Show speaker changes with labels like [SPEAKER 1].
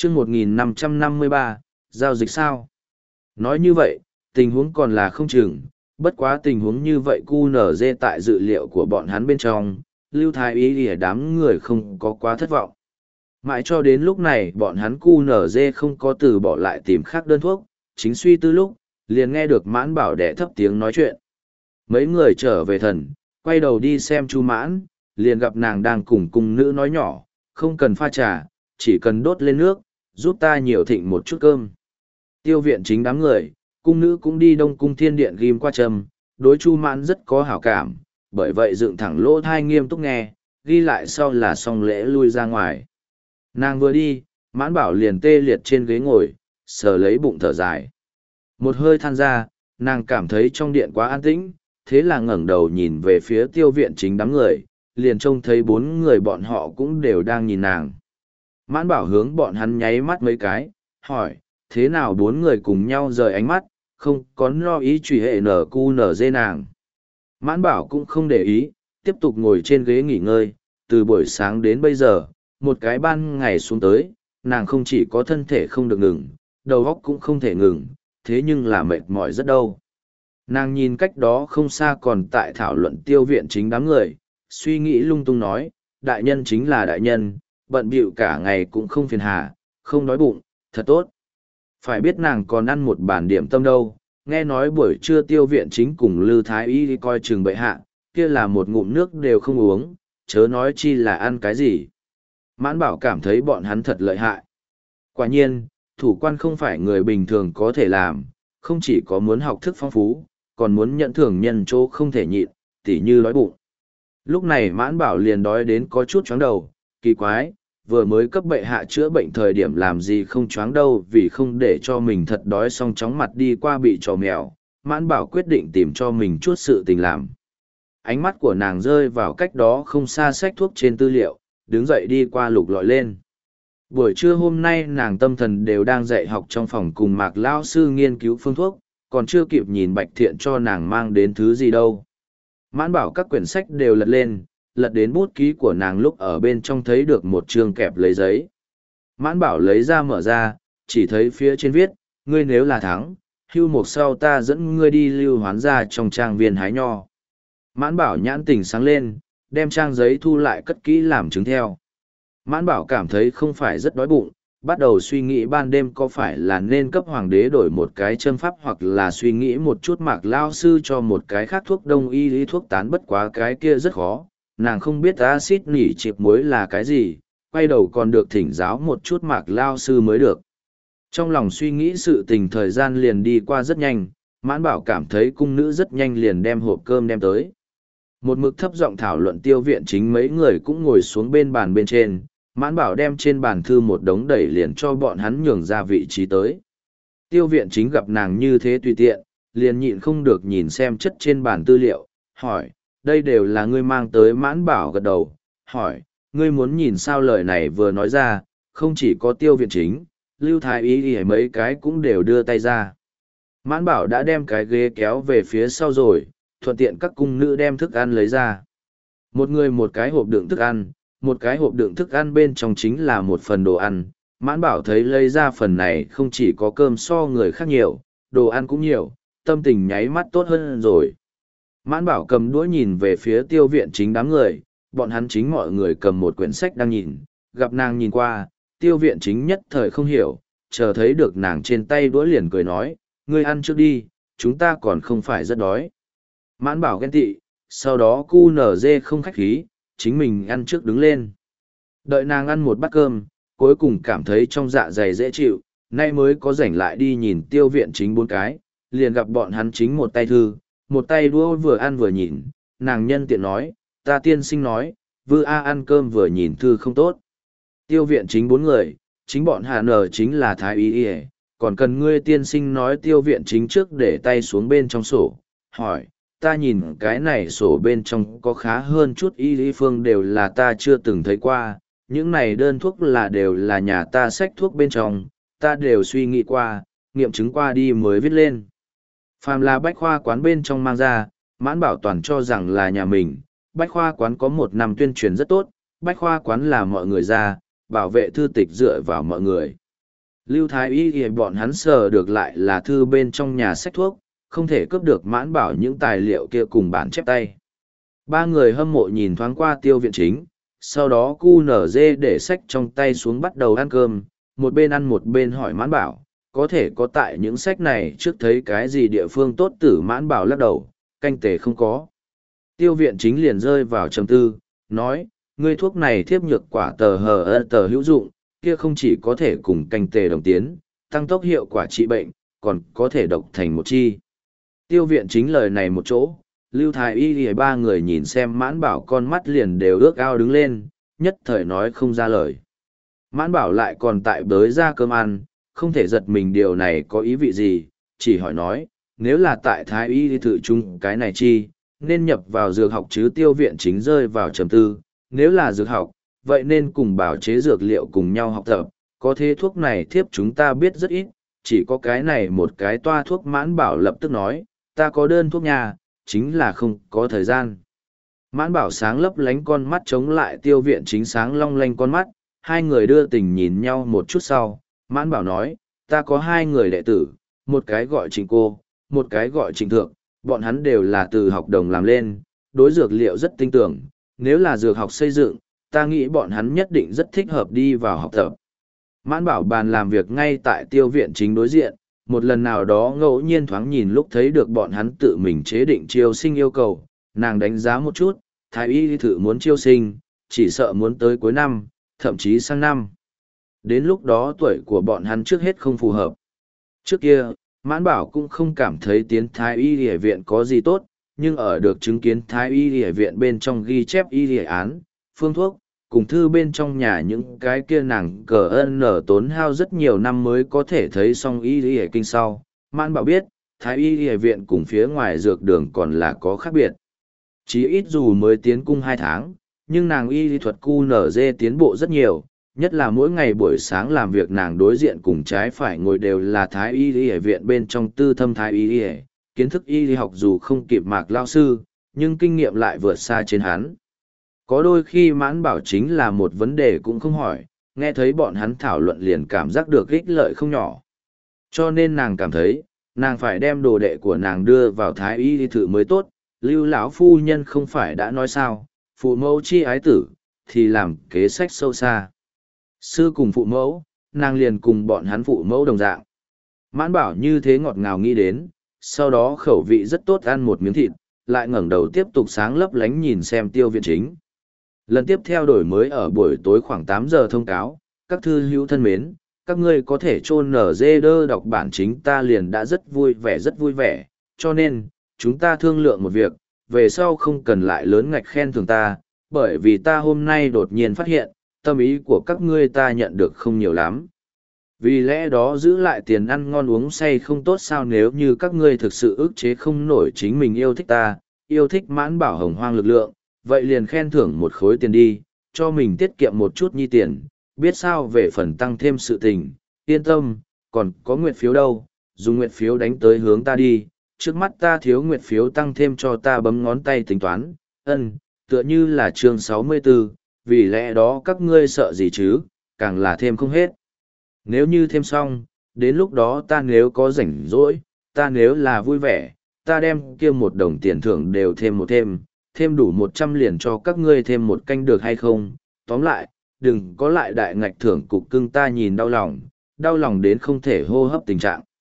[SPEAKER 1] chương 1553, giao dịch sao? Nói như vậy, tình huống còn là không chừng, bất quá tình huống như vậy QNZ tại dự liệu của bọn hắn bên trong, Lưu Thái Ý thì đám người không có quá thất vọng. Mãi cho đến lúc này bọn hắn QNZ không có từ bỏ lại tìm khác đơn thuốc, chính suy tư lúc, liền nghe được Mãn Bảo đẻ thấp tiếng nói chuyện. Mấy người trở về thần, quay đầu đi xem Chu Mãn, liền gặp nàng đang cùng cung nữ nói nhỏ, không cần pha trà, chỉ cần đốt lên nước, giúp ta nhiều thịnh một chút cơm. Tiêu viện chính đám người, cung nữ cũng đi Đông Cung Thiên Điện ghim qua trầm, đối Chu Mãn rất có hảo cảm, bởi vậy dựng thẳng lỗ thai nghiêm túc nghe, ghi lại sau là xong lễ lui ra ngoài. Nàng vừa đi, Mãn Bảo liền tê liệt trên ghế ngồi, sờ lấy bụng thở dài. Một hơi than ra, nàng cảm thấy trong điện quá an tĩnh, thế là ngẩng đầu nhìn về phía tiêu viện chính đám người, liền trông thấy bốn người bọn họ cũng đều đang nhìn nàng. Mãn Bảo hướng bọn hắn nháy mắt mấy cái, hỏi, thế nào bốn người cùng nhau rời ánh mắt, không có lo ý truy hệ nở cu nở dê nàng. Mãn Bảo cũng không để ý, tiếp tục ngồi trên ghế nghỉ ngơi, từ buổi sáng đến bây giờ, một cái ban ngày xuống tới, nàng không chỉ có thân thể không được ngừng, đầu óc cũng không thể ngừng, thế nhưng là mệt mỏi rất đâu. Nàng nhìn cách đó không xa còn tại thảo luận tiêu viện chính đám người, suy nghĩ lung tung nói, đại nhân chính là đại nhân, bận bịu cả ngày cũng không phiền hà, không đói bụng, thật tốt. Phải biết nàng còn ăn một bản điểm tâm đâu, nghe nói buổi trưa tiêu viện chính cùng Lư Thái Y đi coi chừng bệ hạ, kia là một ngụm nước đều không uống, chớ nói chi là ăn cái gì. Mãn Bảo cảm thấy bọn hắn thật lợi hại. Quả nhiên, thủ quan không phải người bình thường có thể làm, không chỉ có muốn học thức phong phú, còn muốn nhận thưởng nhân chỗ không thể nhịn, tỉ như đói bụng. Lúc này Mãn Bảo liền đói đến có chút chóng đầu, kỳ quái, vừa mới cấp bệ hạ chữa bệnh thời điểm làm gì không choáng đâu vì không để cho mình thật đói xong chóng mặt đi qua bị trò mèo. Mãn Bảo quyết định tìm cho mình chút sự tình làm. Ánh mắt của nàng rơi vào cách đó không xa sách thuốc trên tư liệu, đứng dậy đi qua lục lọi lên. Buổi trưa hôm nay nàng tâm thần đều đang dạy học trong phòng cùng Mạc Lao sư nghiên cứu phương thuốc, còn chưa kịp nhìn Bạch Thiện cho nàng mang đến thứ gì đâu. Mãn Bảo các quyển sách đều lật lên, lật đến bút ký của nàng lúc ở bên trong thấy được một chương kẹp lấy giấy. Mãn Bảo lấy ra mở ra, chỉ thấy phía trên viết, ngươi nếu là thắng, hưu mục sau ta dẫn ngươi đi lưu hoán ra trong trang viên hái nho. Mãn Bảo nhãn tình sáng lên, đem trang giấy thu lại cất kỹ làm chứng theo. Mãn Bảo cảm thấy không phải rất đói bụng, bắt đầu suy nghĩ ban đêm có phải là nên cấp hoàng đế đổi một cái châm pháp hoặc là suy nghĩ một chút Mạc Lao sư cho một cái khác thuốc đông y lý thuốc tán bất quá cái kia rất khó. Nàng không biết axit nỉ chịp muối là cái gì, quay đầu còn được thỉnh giáo một chút Mạc Lao sư mới được. Trong lòng suy nghĩ sự tình thời gian liền đi qua rất nhanh, Mãn Bảo cảm thấy cung nữ rất nhanh liền đem hộp cơm đem tới. Một mực thấp giọng thảo luận tiêu viện chính mấy người cũng ngồi xuống bên bàn bên trên, Mãn Bảo đem trên bàn thư một đống đẩy liền cho bọn hắn nhường ra vị trí tới. Tiêu viện chính gặp nàng như thế tùy tiện, liền nhịn không được nhìn xem chất trên bàn tư liệu, hỏi, đây đều là ngươi mang tới. Mãn Bảo gật đầu, hỏi, ngươi muốn nhìn sao lời này vừa nói ra, không chỉ có tiêu viện chính, Lưu Thái Y thì mấy cái cũng đều đưa tay ra. Mãn Bảo đã đem cái ghế kéo về phía sau rồi, thuận tiện các cung nữ đem thức ăn lấy ra. Một người một cái hộp đựng thức ăn, một cái hộp đựng thức ăn bên trong chính là một phần đồ ăn. Mãn Bảo thấy lấy ra phần này không chỉ có cơm so người khác nhiều, đồ ăn cũng nhiều, tâm tình nháy mắt tốt hơn rồi. Mãn Bảo cầm đũa nhìn về phía tiêu viện chính đám người, bọn hắn chính mọi người cầm một quyển sách đang nhìn, gặp nàng nhìn qua, tiêu viện chính nhất thời không hiểu, chờ thấy được nàng trên tay đũa liền cười nói, ngươi ăn trước đi, chúng ta còn không phải rất đói. Mãn Bảo ghen tị, sau đó QNZ không khách khí, chính mình ăn trước đứng lên. Đợi nàng ăn một bát cơm, cuối cùng cảm thấy trong dạ dày dễ chịu, nay mới có rảnh lại đi nhìn tiêu viện chính bốn cái, liền gặp bọn hắn chính một tay thư, một tay đũa vừa ăn vừa nhìn, nàng nhân tiện nói, ta tiên sinh nói, vư A ăn cơm vừa nhìn thư không tốt. Tiêu viện chính bốn người, chính bọn Hà Nở chính là Thái Y Y, còn cần ngươi tiên sinh nói tiêu viện chính trước để tay xuống bên trong sổ, hỏi, ta nhìn cái này sổ bên trong có khá hơn chút y lý phương đều là ta chưa từng thấy qua, những này đơn thuốc là đều là nhà ta xách thuốc bên trong, ta đều suy nghĩ qua, nghiệm chứng qua đi mới viết lên. Phàm là bách khoa quán bên trong mang ra, Mãn Bảo toàn cho rằng là nhà mình, bách khoa quán có một năm tuyên truyền rất tốt, bách khoa quán là mọi người ra, bảo vệ thư tịch dựa vào mọi người. Lưu Thái Y thì bọn hắn sờ được lại là thư bên trong nhà sách thuốc, không thể cướp được Mãn Bảo những tài liệu kia cùng bản chép tay. Ba người hâm mộ nhìn thoáng qua Tiêu Viện Chính, sau đó QNZ để sách trong tay xuống bắt đầu ăn cơm, một bên ăn một bên hỏi Mãn Bảo, có thể có tại những sách này trước thấy cái gì địa phương tốt tử. Mãn Bảo lắc đầu, canh tề không có. Tiêu Viện Chính liền rơi vào trầm tư, nói, ngươi thuốc này thiếp nhược quả tờ hữu dụng, kia không chỉ có thể cùng canh tề đồng tiến, tăng tốc hiệu quả trị bệnh, còn có thể độc thành một chi. Tiêu Viện Chính lời này một chỗ, Lưu Thái Y thì ba người nhìn xem Mãn Bảo con mắt liền đều ước ao đứng lên, nhất thời nói không ra lời. Mãn Bảo lại còn tại bới ra cơm ăn, không thể giật mình điều này có ý vị gì, chỉ hỏi nói, nếu là tại Thái Y thì thử chung cái này chi, nên nhập vào dược học chứ. Tiêu Viện Chính rơi vào trầm tư, nếu là dược học, vậy nên cùng bảo chế dược liệu cùng nhau học tập, có thế thuốc này thiếp chúng ta biết rất ít, chỉ có cái này một cái toa thuốc. Mãn Bảo lập tức nói, ta có đơn thuốc nhà, chính là không có thời gian. Mãn Bảo sáng lấp lánh con mắt chống lại Tiêu Viện Chính sáng long lanh con mắt, hai người đưa tình nhìn nhau một chút sau. Mãn Bảo nói, ta có hai người đệ tử, một cái gọi Trịnh Cô, một cái gọi Trịnh Thượng, bọn hắn đều là từ học đồng làm lên, đối dược liệu rất tinh tưởng, nếu là dược học xây dựng, ta nghĩ bọn hắn nhất định rất thích hợp đi vào học tập. Mãn Bảo bàn làm việc ngay tại Tiêu Viện Chính đối diện, một lần nào đó ngẫu nhiên thoáng nhìn lúc thấy được bọn hắn tự mình chế định chiêu sinh yêu cầu, nàng đánh giá một chút, Thái Y thử muốn chiêu sinh, chỉ sợ muốn tới cuối năm, thậm chí sang năm. Đến lúc đó tuổi của bọn hắn trước hết không phù hợp. Trước kia, Mãn Bảo cũng không cảm thấy tiến Thái Y Y viện có gì tốt, nhưng ở được chứng kiến Thái Y Y viện bên trong ghi chép y án, phương thuốc, cùng thư bên trong nhà những cái kia nàng cờ ân nở tốn hao rất nhiều năm mới có thể thấy xong y kinh sau. Mãn Bảo biết, Thái Y viện cùng phía ngoài dược đường còn là có khác biệt. Chí ít dù mới tiến cung 2 tháng, nhưng nàng y thuật QNZ tiến bộ rất nhiều, nhất là mỗi ngày buổi sáng làm việc nàng đối diện cùng trái phải ngồi đều là Thái Y viện bên trong tư thâm Thái Y, kiến thức y học dù không kịp Mạc lao sư, nhưng kinh nghiệm lại vượt xa trên hắn. Có đôi khi Mãn Bảo chính là một vấn đề cũng không hỏi, nghe thấy bọn hắn thảo luận liền cảm giác được ích lợi không nhỏ. Cho nên nàng cảm thấy, nàng phải đem đồ đệ của nàng đưa vào Thái Y thử mới tốt. Lưu lão phu nhân không phải đã nói sao, phụ mẫu chi ái tử, thì làm kế sách sâu xa. Sư cùng phụ mẫu, nàng liền cùng bọn hắn phụ mẫu đồng dạng. Mãn Bảo như thế ngọt ngào nghĩ đến, sau đó khẩu vị rất tốt ăn một miếng thịt, lại ngẩng đầu tiếp tục sáng lấp lánh nhìn xem Tiêu Viện Chính. Lần tiếp theo đổi mới ở buổi tối khoảng 8 giờ thông cáo, các thư hữu thân mến, các ngươi có thể chôn nở dê đơ đọc bản chính ta liền đã rất vui vẻ, cho nên, chúng ta thương lượng một việc, về sau không cần lại lớn ngạch khen thường ta, bởi vì ta hôm nay đột nhiên phát hiện, tâm ý của các ngươi ta nhận được không nhiều lắm. Vì lẽ đó giữ lại tiền ăn ngon uống say không tốt sao? Nếu như các ngươi thực sự ức chế không nổi chính mình yêu thích ta, yêu thích Mãn Bảo hồng hoang lực lượng, vậy liền khen thưởng một khối tiền đi, cho mình tiết kiệm một chút nhi tiền, biết sao về phần tăng thêm sự tình, yên tâm, còn có nguyệt phiếu đâu, dùng nguyệt phiếu đánh tới hướng ta đi, trước mắt ta thiếu nguyệt phiếu tăng thêm cho ta bấm ngón tay tính toán, tựa như là chương 64, vì lẽ đó các ngươi sợ gì chứ, càng là thêm không hết. Nếu như thêm xong, đến lúc đó ta nếu có rảnh rỗi, ta nếu là vui vẻ, ta đem kia 1 đồng tiền thưởng đều thêm một thêm đủ 100 liền cho các ngươi thêm một canh được hay không? Tóm lại, đừng có lại đại ngạch thưởng cục cưng ta nhìn đau lòng đến không thể hô hấp tình trạng.